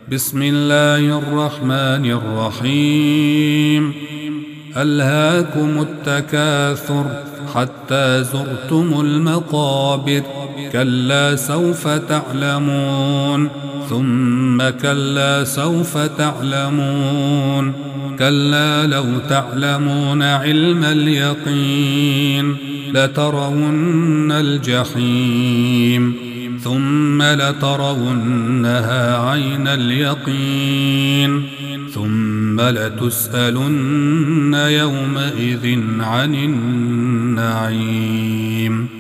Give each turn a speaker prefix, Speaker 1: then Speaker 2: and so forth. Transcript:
Speaker 1: بسم الله الرحمن الرحيم. ألهاكم التكاثر حتى زرتم المقابر، كلا سوف تعلمون ثم كلا سوف تعلمون، كلا لو تعلمون علم اليقين لترون الجحيم ثم لترونها عين اليقين ثم لتسألن يومئذ عن النعيم.